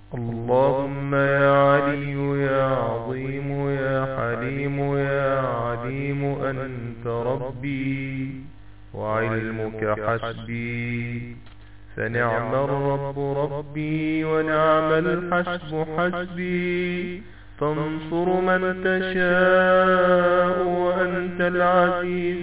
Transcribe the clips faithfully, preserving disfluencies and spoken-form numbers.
اللهم يا علي يا عظيم يا حليم يا عليم أنت ربي وعلمك حسبي، فنعم الرب ربي ونعم الحسب حسبي، تنصر من تشاء وأنت العزيز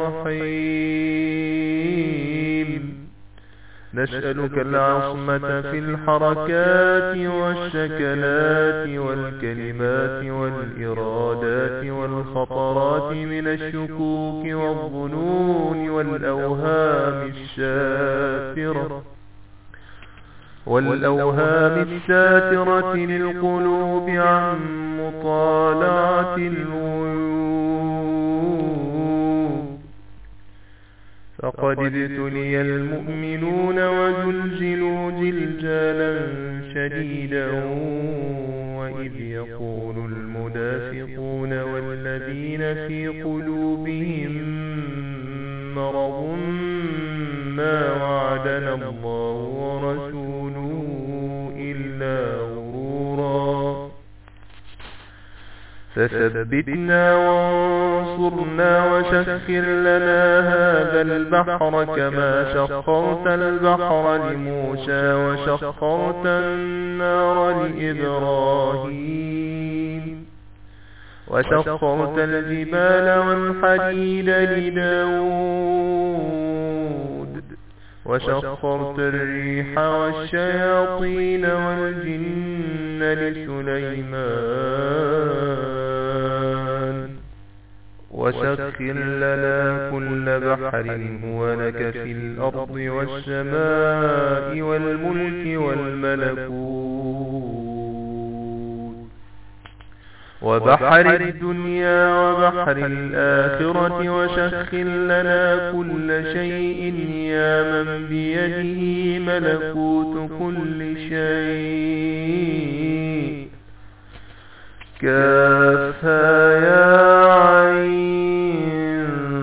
الرحيم. نسألك العصمة في الحركات والسكنات والكلمات والإرادات والخطرات من الشكوك والظنون والأوهام الساترة والأوهام الساترة للقلوب عن مطالعة الغيوب. فقد ابتلي المؤمنون وزلزلوا زلزالا شديدا، وإذ يقول المنافقون والذين في قلوبهم مرض ما وعدنا الله ورسوله إلا غرورا. فثبتنا وانصرنا وسخر لنا هذا البحر كما سخرت البحر لموسى وسخرت النار لإبراهيم وسخرت الجبال والحديد لداود وسخرت الريح والشياطين والجن لسليمان وسخر لنا كل بحر هو لك في الأرض والسماء والملك والملكوت وبحر الدنيا وبحر الآخرة، وسخر لنا كل شيء يا من بيده ملكوت كل شيء. كافها يا عين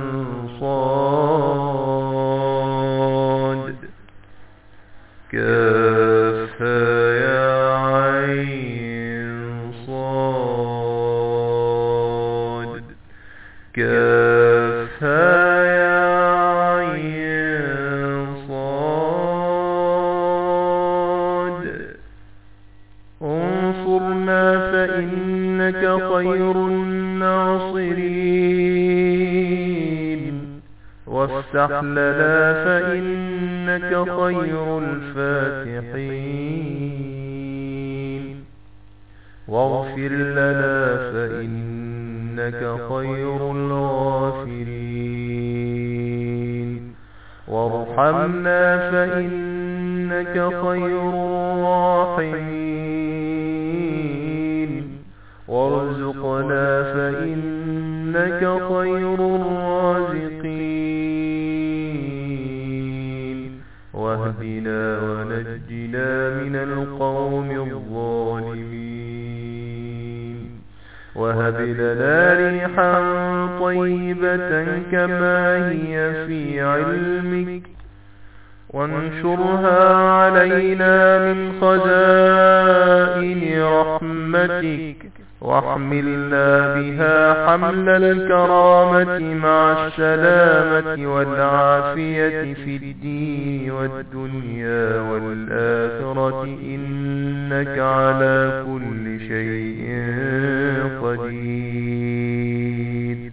صاد كافها يا عين صاد كافها يا عين صاد. انصرنا فإنك خير الناصرين، وافتح لنا فإنك خير الفاتحين، واغفر لنا فإنك خير الغافرين، وارحمنا فإنك خير الراحمين، وارزقنا فإنك خير الرازقين، واهدنا ونجنا من القوم الظالمين، وهب لنا ريحا طيبة كما هي في علمك، وانشرها علينا من خزائن رحمتك، واحملنا بها حمل الكرامة مع السلامة والعافية في الدين والدنيا والآخرة، إنك على كل شيء قدير.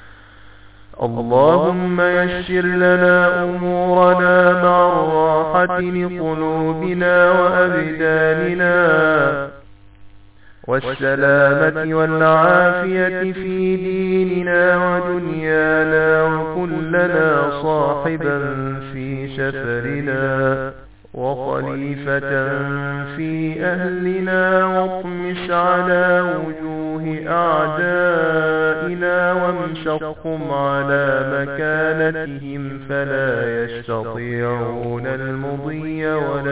اللهم يسر لنا أمورنا مع الراحة لقلوبنا وأبداننا، والسلامة والعافية في ديننا ودنيانا، وكن لنا صاحبا في سفرنا وخليفة في أهلنا، واطمس على وجوه أعدائنا وامسخهم على مكانتهم فلا يستطيعون المضي ولا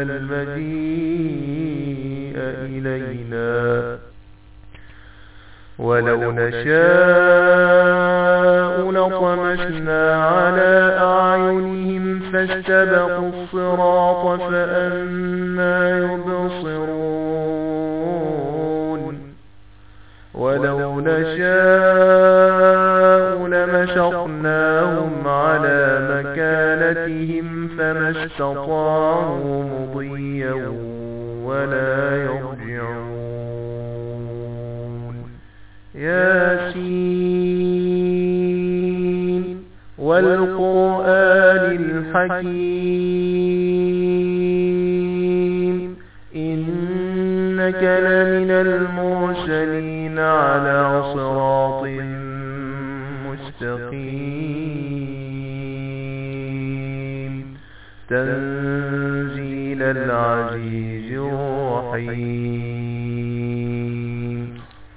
المجيء إلينا. ولو نشاء لطمسنا على أعينهم فاستبقوا الصراط فأنى يبصرون. استطاعوا مضيا ولا يرجعون ياسين والقرآن الحكيم إنك لمن المرسلين على صراط مستقيم تنزيل العزيز الرحيم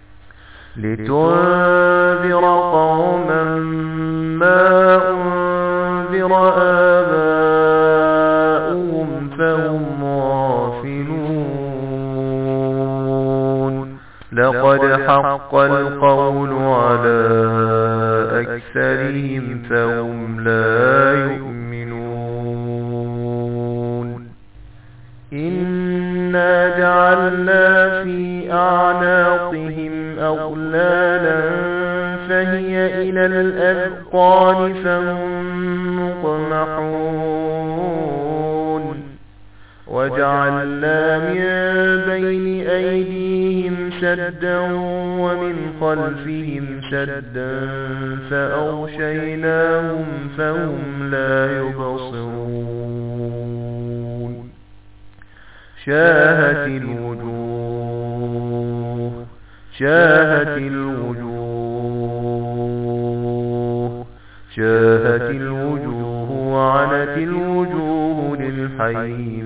لتنذر قوما ما أنذر آباؤهم فهم غافلون لقد حق القول على أكثرهم فهم لا يؤمنون إنا جعلنا في أعناقهم أغلالا فهي إلى الأذقان فهم مقمحون وجعلنا من بين أيديهم سدا ومن خلفهم سدا فأغشيناهم فهم لا يبصرون شاهت الوجوه شاهت الوجوه شاهت الوجوه وعنت الوجوه للحي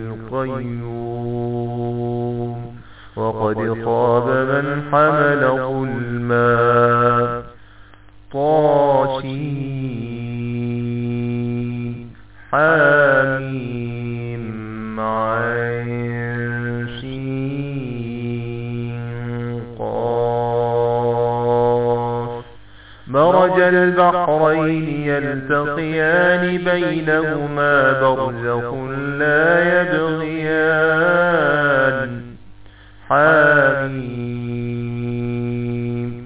القيوم وقد خاب من حمل ظلما طاسين حاميم عين سين قاف مرج البحرين يلتقيان بينهما برزخ لا يبغيان حاميم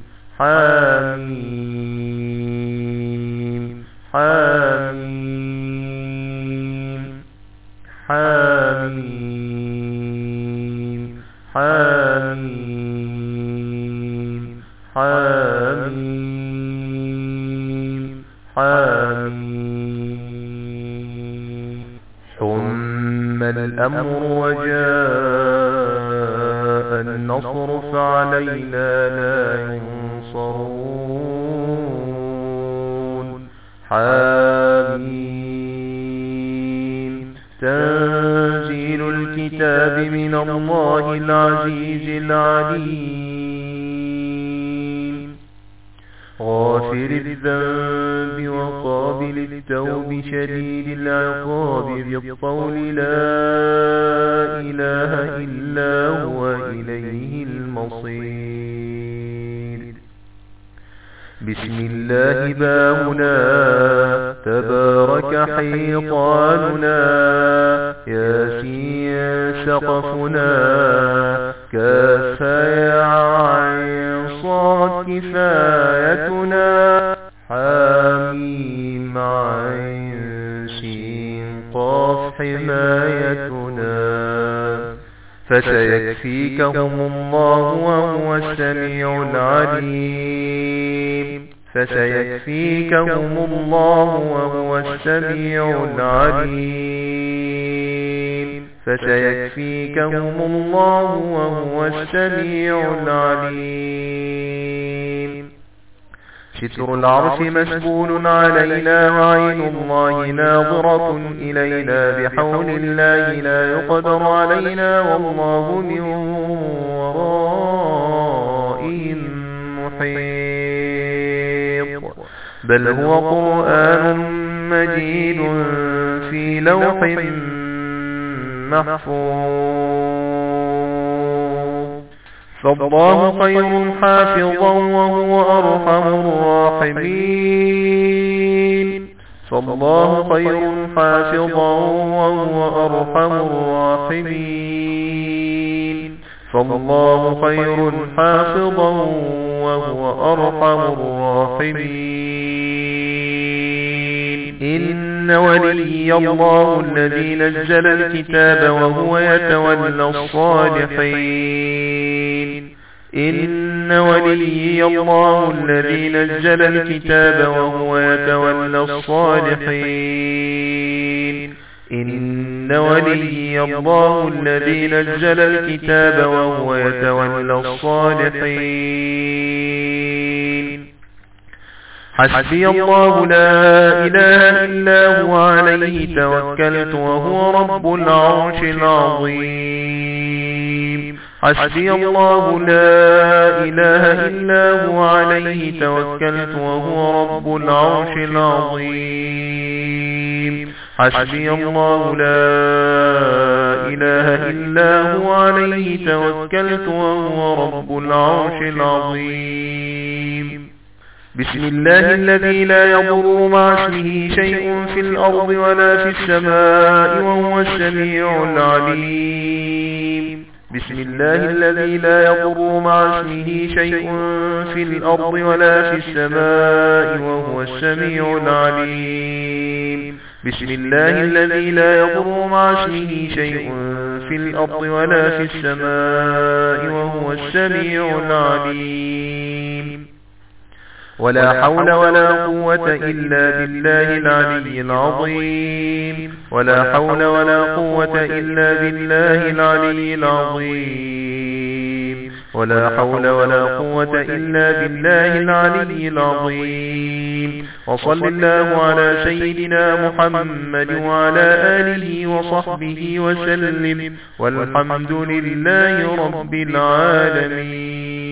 حاميم حاميم حاميم حاميم حاميم حاميم ثم الأمر وجاء النصر فعلينا لا ينصرون حاميم تنزيل الكتاب من الله العزيز العليم غافر الذنب وقابل التوب شديد العقاب ذي الطول لا إله إلا هو إليه المصير بسم الله بابنا تبارك حيطاننا ياسين سقفنا كافا يا عين صاد كفايتنا حاميم عين سين قاف حمايتنا فسيكفيكهم الله وهو السميع العليم فسيكفيكهم الله وهو السميع العليم فسيكفيكهم الله وهو السميع العليم ستر العرش مسبول علينا وعين الله ناظرة إلينا بحول الله لا يقدر علينا والله من ورائهم محيط بل هو قرآن مجيد في لوح محفوظ فالله خير حافظا وهو أرحم الراحمين فالله خير حافظا وهو أرحم الراحمين فالله خير حافظا وهو أرحم الراحمين إن وليي الله الذي نزل الكتاب وهو يتولى الصالحين إن وليي الله الذي نزل الكتاب وهو يتولى الصالحين إن وليي الله الذي نزل الكتاب وهو يتولى الصالحين حسبي الله لا إله إلا هو عليه توكلت وهو رب العرش العظيم حسبي الله لا إله إلا هو عليه توكلت وهو رب العرش العظيم حسبي الله لا إله إلا هو عليه توكلت وهو رب العرش العظيم بسم الله الذي لا يضر مع اسمه شيء في الأرض ولا في السماء وهو السميع العليم بسم الله الذي لا يضر مع اسمه شيء في الأرض ولا في السماء وهو السميع العليم بسم الله الذي لا يضر مع اسمه شيء في الأرض ولا في السماء وهو السميع العليم ولا حول ولا قوة إلا بالله العلي العظيم ولا حول ولا قوة إلا بالله العلي العظيم ولا حول ولا قوة إلا بالله العلي العظيم وصل الله على سيدنا محمد وعلى آله وصحبه وسلم والحمد لله رب العالمين.